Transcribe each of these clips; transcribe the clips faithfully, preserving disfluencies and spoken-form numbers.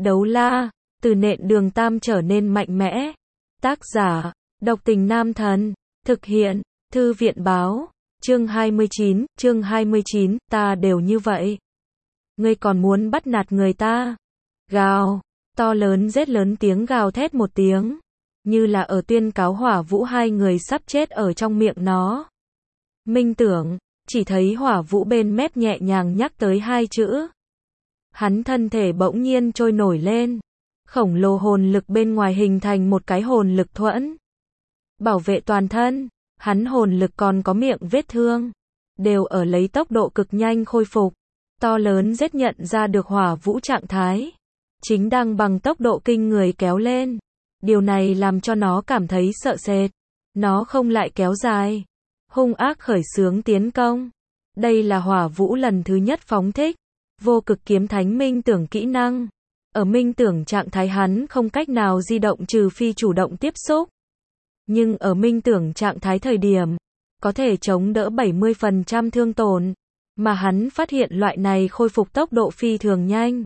Đấu la, từ nện đường tam trở nên mạnh mẽ. Tác giả, độc tình nam thần. Thực hiện, thư viện báo. Chương hai mươi chín, chương hai mươi chín, ta đều như vậy. Ngươi còn muốn bắt nạt người ta. Gào, to lớn rết lớn tiếng gào thét một tiếng. Như là ở tuyên cáo Hỏa Vũ hai người sắp chết ở trong miệng nó. Minh Tưởng, chỉ thấy Hỏa Vũ bên mép nhẹ nhàng nhắc tới hai chữ. Hắn thân thể bỗng nhiên trôi nổi lên. Khổng lồ hồn lực bên ngoài hình thành một cái hồn lực thuẫn. Bảo vệ toàn thân, hắn hồn lực còn có miệng vết thương. Đều ở lấy tốc độ cực nhanh khôi phục. To lớn rết nhận ra được Hỏa Vũ trạng thái. Chính đang bằng tốc độ kinh người kéo lên. Điều này làm cho nó cảm thấy sợ sệt. Nó không lại kéo dài. Hung ác khởi xướng tiến công. Đây là Hỏa Vũ lần thứ nhất phóng thích. Vô cực kiếm thánh minh tưởng kỹ năng. Ở minh tưởng trạng thái hắn không cách nào di động trừ phi chủ động tiếp xúc. Nhưng ở minh tưởng trạng thái thời điểm, có thể chống đỡ bảy mươi phần trăm thương tổn. Mà hắn phát hiện loại này khôi phục tốc độ phi thường nhanh.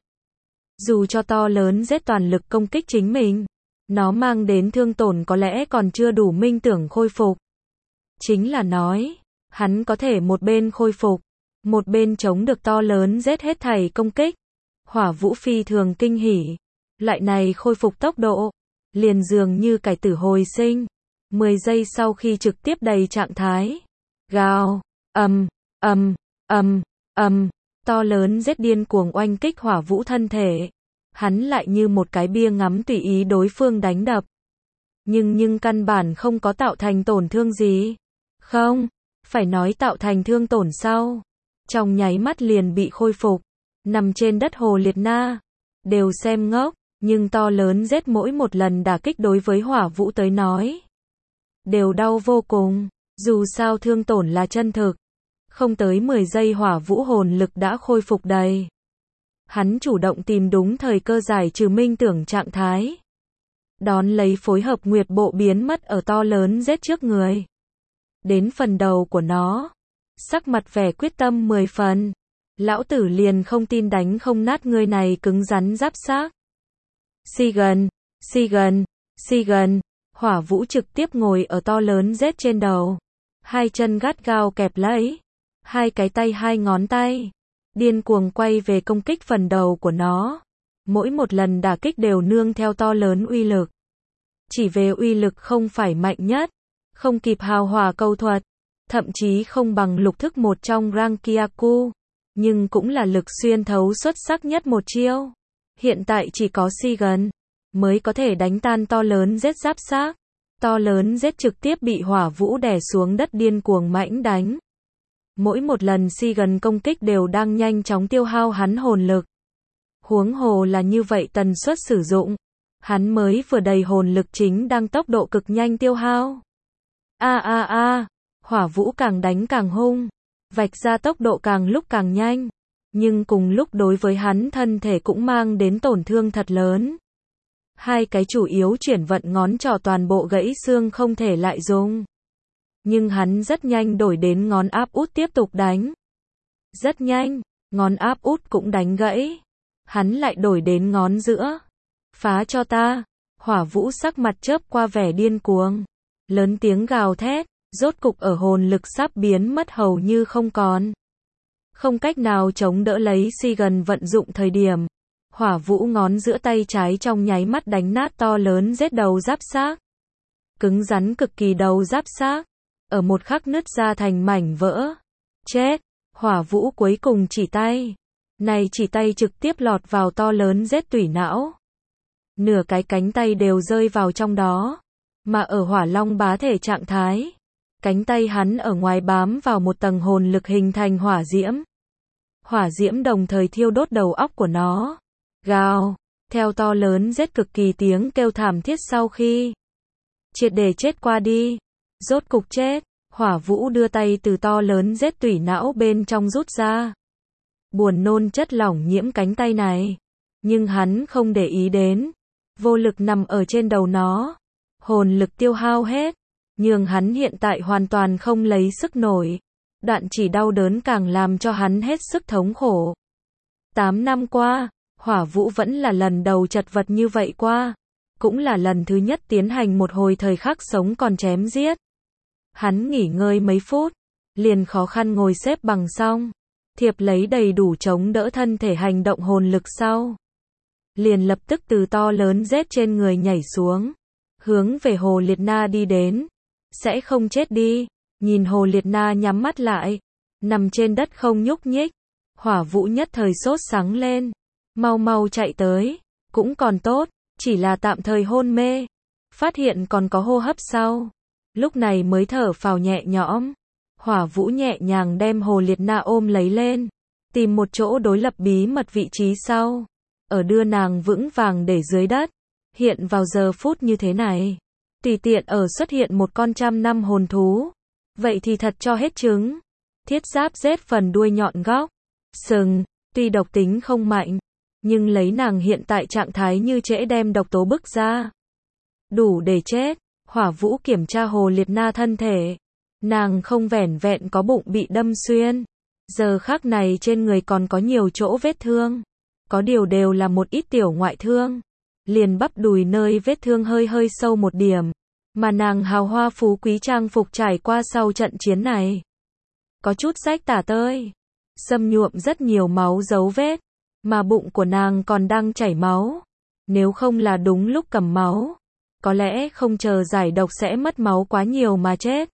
Dù cho to lớn rết toàn lực công kích chính mình, nó mang đến thương tổn có lẽ còn chưa đủ minh tưởng khôi phục. Chính là nói, hắn có thể một bên khôi phục, một bên chống được to lớn rết hết thảy công kích. Hỏa Vũ phi thường kinh hỉ. Loại này khôi phục tốc độ, liền dường như cải tử hồi sinh. mười giây sau khi trực tiếp đầy trạng thái. Gào, ầm, ầm, ầm, ầm, to lớn rết điên cuồng oanh kích Hỏa Vũ thân thể. Hắn lại như một cái bia ngắm tùy ý đối phương đánh đập. Nhưng nhưng căn bản không có tạo thành tổn thương gì. Không, phải nói tạo thành thương tổn sau. Trong nháy mắt liền bị khôi phục. Nằm trên đất Hồ Liệt Na. Đều xem ngốc, nhưng to lớn rết mỗi một lần đả kích đối với Hỏa Vũ tới nói. Đều đau vô cùng, dù sao thương tổn là chân thực. Không tới mười giây Hỏa Vũ hồn lực đã khôi phục đầy. Hắn chủ động tìm đúng thời cơ giải trừ minh tưởng trạng thái. Đón lấy phối hợp nguyệt bộ biến mất ở to lớn rết trước người. Đến phần đầu của nó. Sắc mặt vẻ quyết tâm mười phần. Lão tử liền không tin đánh không nát ngươi này cứng rắn giáp xác. Si gần, si gần, si gần. Hỏa Vũ trực tiếp ngồi ở to lớn rết trên đầu. Hai chân gắt gao kẹp lấy. Hai cái tay hai ngón tay. Điên cuồng quay về công kích phần đầu của nó. Mỗi một lần đả kích đều nương theo to lớn uy lực. Chỉ về uy lực không phải mạnh nhất. Không kịp hào hỏa câu thuật. Thậm chí không bằng lục thức một trong Rankyaku. Nhưng cũng là lực xuyên thấu xuất sắc nhất một chiêu. Hiện tại chỉ có si gần mới có thể đánh tan to lớn rết giáp xác. To lớn rết trực tiếp bị Hỏa Vũ đè xuống đất điên cuồng mãnh đánh. Mỗi một lần si gần công kích đều đang nhanh chóng tiêu hao hắn hồn lực. Huống hồ là như vậy tần suất sử dụng. Hắn mới vừa đầy hồn lực chính đang tốc độ cực nhanh tiêu hao. A a a, Hỏa Vũ càng đánh càng hung. Vạch ra tốc độ càng lúc càng nhanh. Nhưng cùng lúc đối với hắn thân thể cũng mang đến tổn thương thật lớn. Hai cái chủ yếu chuyển vận ngón trỏ toàn bộ gãy xương không thể lại dùng. Nhưng hắn rất nhanh đổi đến ngón áp út tiếp tục đánh. Rất nhanh, ngón áp út cũng đánh gãy. Hắn lại đổi đến ngón giữa. Phá cho ta. Hỏa Vũ sắc mặt chớp qua vẻ điên cuồng. Lớn tiếng gào thét, rốt cục ở hồn lực sắp biến mất hầu như không còn. Không cách nào chống đỡ lấy si gần vận dụng thời điểm. Hỏa Vũ ngón giữa tay trái trong nháy mắt đánh nát to lớn rết đầu giáp xác. Cứng rắn cực kỳ đầu giáp xác. Ở một khắc nứt ra thành mảnh vỡ. Chết, Hỏa Vũ cuối cùng chỉ tay. Này chỉ tay trực tiếp lọt vào to lớn rết tủy não. Nửa cái cánh tay đều rơi vào trong đó. Mà ở Hỏa Long bá thể trạng thái. Cánh tay hắn ở ngoài bám vào một tầng hồn lực hình thành hỏa diễm. Hỏa diễm đồng thời thiêu đốt đầu óc của nó. Gào, theo to lớn rết cực kỳ tiếng kêu thảm thiết sau khi. Triệt để chết qua đi. Rốt cục chết, Hỏa Vũ đưa tay từ to lớn rết tủy não bên trong rút ra. Buồn nôn chất lỏng nhiễm cánh tay này. Nhưng hắn không để ý đến. Vô lực nằm ở trên đầu nó. Hồn lực tiêu hao hết. Nhưng hắn hiện tại hoàn toàn không lấy sức nổi. Đoạn chỉ đau đớn càng làm cho hắn hết sức thống khổ. Tám năm qua, Hỏa Vũ vẫn là lần đầu chật vật như vậy qua, cũng là lần thứ nhất tiến hành một hồi thời khắc sống còn chém giết. Hắn nghỉ ngơi mấy phút, liền khó khăn ngồi xếp bằng xong, thiệp lấy đầy đủ chống đỡ thân thể hành động hồn lực sau. Liền lập tức từ to lớn rết trên người nhảy xuống, hướng về Hồ Liệt Na đi đến. Sẽ không chết đi, nhìn Hồ Liệt Na nhắm mắt lại, nằm trên đất không nhúc nhích. Hỏa Vũ nhất thời sốt sắng lên, mau mau chạy tới, cũng còn tốt, chỉ là tạm thời hôn mê. Phát hiện còn có hô hấp sau, lúc này mới thở phào nhẹ nhõm. Hỏa Vũ nhẹ nhàng đem Hồ Liệt Na ôm lấy lên, tìm một chỗ đối lập bí mật vị trí sau, ở đưa nàng vững vàng để dưới đất. Hiện vào giờ phút như thế này, tùy tiện ở xuất hiện một con trăm năm hồn thú, vậy thì thật cho hết trứng. Thiết giáp rết phần đuôi nhọn góc, sừng, tuy độc tính không mạnh, nhưng lấy nàng hiện tại trạng thái như trễ đem độc tố bức ra, đủ để chết. Hỏa Vũ kiểm tra Hồ Liệt Na thân thể, nàng không vẻn vẹn có bụng bị đâm xuyên, giờ khắc này trên người còn có nhiều chỗ vết thương, có điều đều là một ít tiểu ngoại thương, liền bắp đùi nơi vết thương hơi hơi sâu một điểm, mà nàng hào hoa phú quý trang phục trải qua sau trận chiến này, có chút rách tả tơi, xâm nhuộm rất nhiều máu dấu vết, mà bụng của nàng còn đang chảy máu, nếu không là đúng lúc cầm máu, có lẽ không chờ giải độc sẽ mất máu quá nhiều mà chết.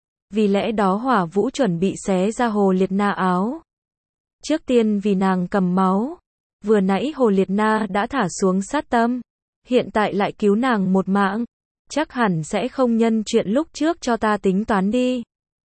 Vì lẽ đó Hỏa Vũ chuẩn bị xé ra Hồ Liệt Na áo, trước tiên vì nàng cầm máu. Vừa nãy Hồ Liệt Na đã thả xuống sát tâm, hiện tại lại cứu nàng một mạng, chắc hẳn sẽ không nhân chuyện lúc trước cho ta tính toán đi.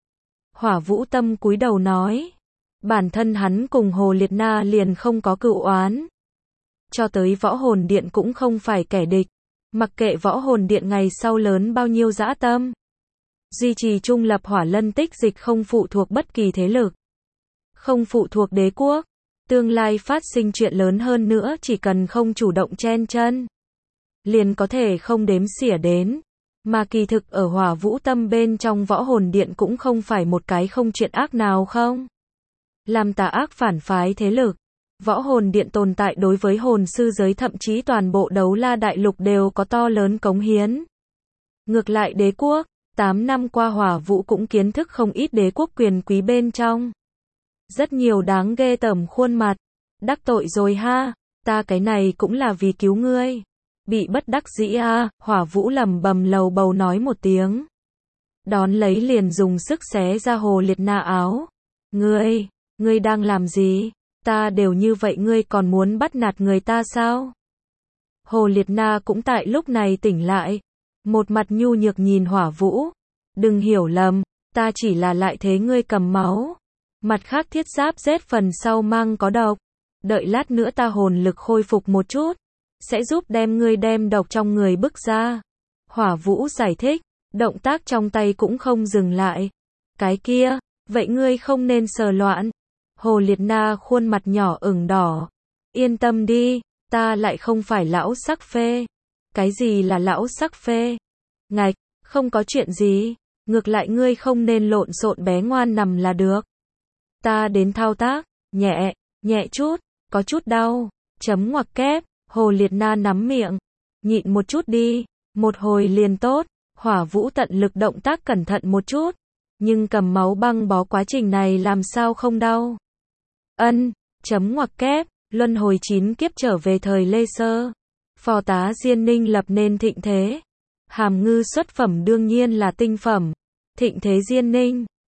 Hỏa Vũ tâm cúi đầu nói, bản thân hắn cùng Hồ Liệt Na liền không có cựu oán, cho tới võ hồn điện cũng không phải kẻ địch, mặc kệ võ hồn điện ngày sau lớn bao nhiêu dã tâm, duy trì trung lập Hỏa Lân tích dịch không phụ thuộc bất kỳ thế lực, không phụ thuộc đế quốc. Tương lai phát sinh chuyện lớn hơn nữa chỉ cần không chủ động chen chân, liền có thể không đếm xỉa đến. Mà kỳ thực ở Hỏa Vũ tâm bên trong võ hồn điện cũng không phải một cái không chuyện ác nào không. Làm tà ác phản phái thế lực, võ hồn điện tồn tại đối với hồn sư giới thậm chí toàn bộ Đấu La Đại Lục đều có to lớn cống hiến. Ngược lại đế quốc, tám năm qua Hỏa Vũ cũng kiến thức không ít đế quốc quyền quý bên trong. Rất nhiều đáng ghê tởm khuôn mặt, đắc tội rồi ha, ta cái này cũng là vì cứu ngươi. Bị bất đắc dĩ a, Hỏa Vũ lầm bầm lầu bầu nói một tiếng. Đón lấy liền dùng sức xé ra Hồ Liệt Na áo. Ngươi, ngươi đang làm gì? Ta đều như vậy ngươi còn muốn bắt nạt người ta sao? Hồ Liệt Na cũng tại lúc này tỉnh lại, một mặt nhu nhược nhìn Hỏa Vũ. Đừng hiểu lầm, ta chỉ là lại thế ngươi cầm máu. Mặt khác thiết giáp rết phần sau mang có độc, đợi lát nữa ta hồn lực khôi phục một chút, sẽ giúp đem ngươi đem độc trong người bức ra. Hỏa Vũ giải thích, động tác trong tay cũng không dừng lại. Cái kia, vậy ngươi không nên sờ loạn. Hồ Liệt Na khuôn mặt nhỏ ửng đỏ. Yên tâm đi, ta lại không phải lão sắc phê. Cái gì là lão sắc phê? Ngạch, không có chuyện gì, ngược lại ngươi không nên lộn xộn bé ngoan nằm là được. Ta đến thao tác, nhẹ, nhẹ chút, có chút đau, chấm ngoặc kép. Hồ Liệt Na nắm miệng, nhịn một chút đi, một hồi liền tốt. Hỏa Vũ tận lực động tác cẩn thận một chút, nhưng cầm máu băng bó quá trình này làm sao không đau. Ân, chấm ngoặc kép, luân hồi chín kiếp trở về thời Lê Sơ. Phò tá Diên Ninh lập nên thịnh thế. Hàm ngư xuất phẩm đương nhiên là tinh phẩm. Thịnh thế Diên Ninh,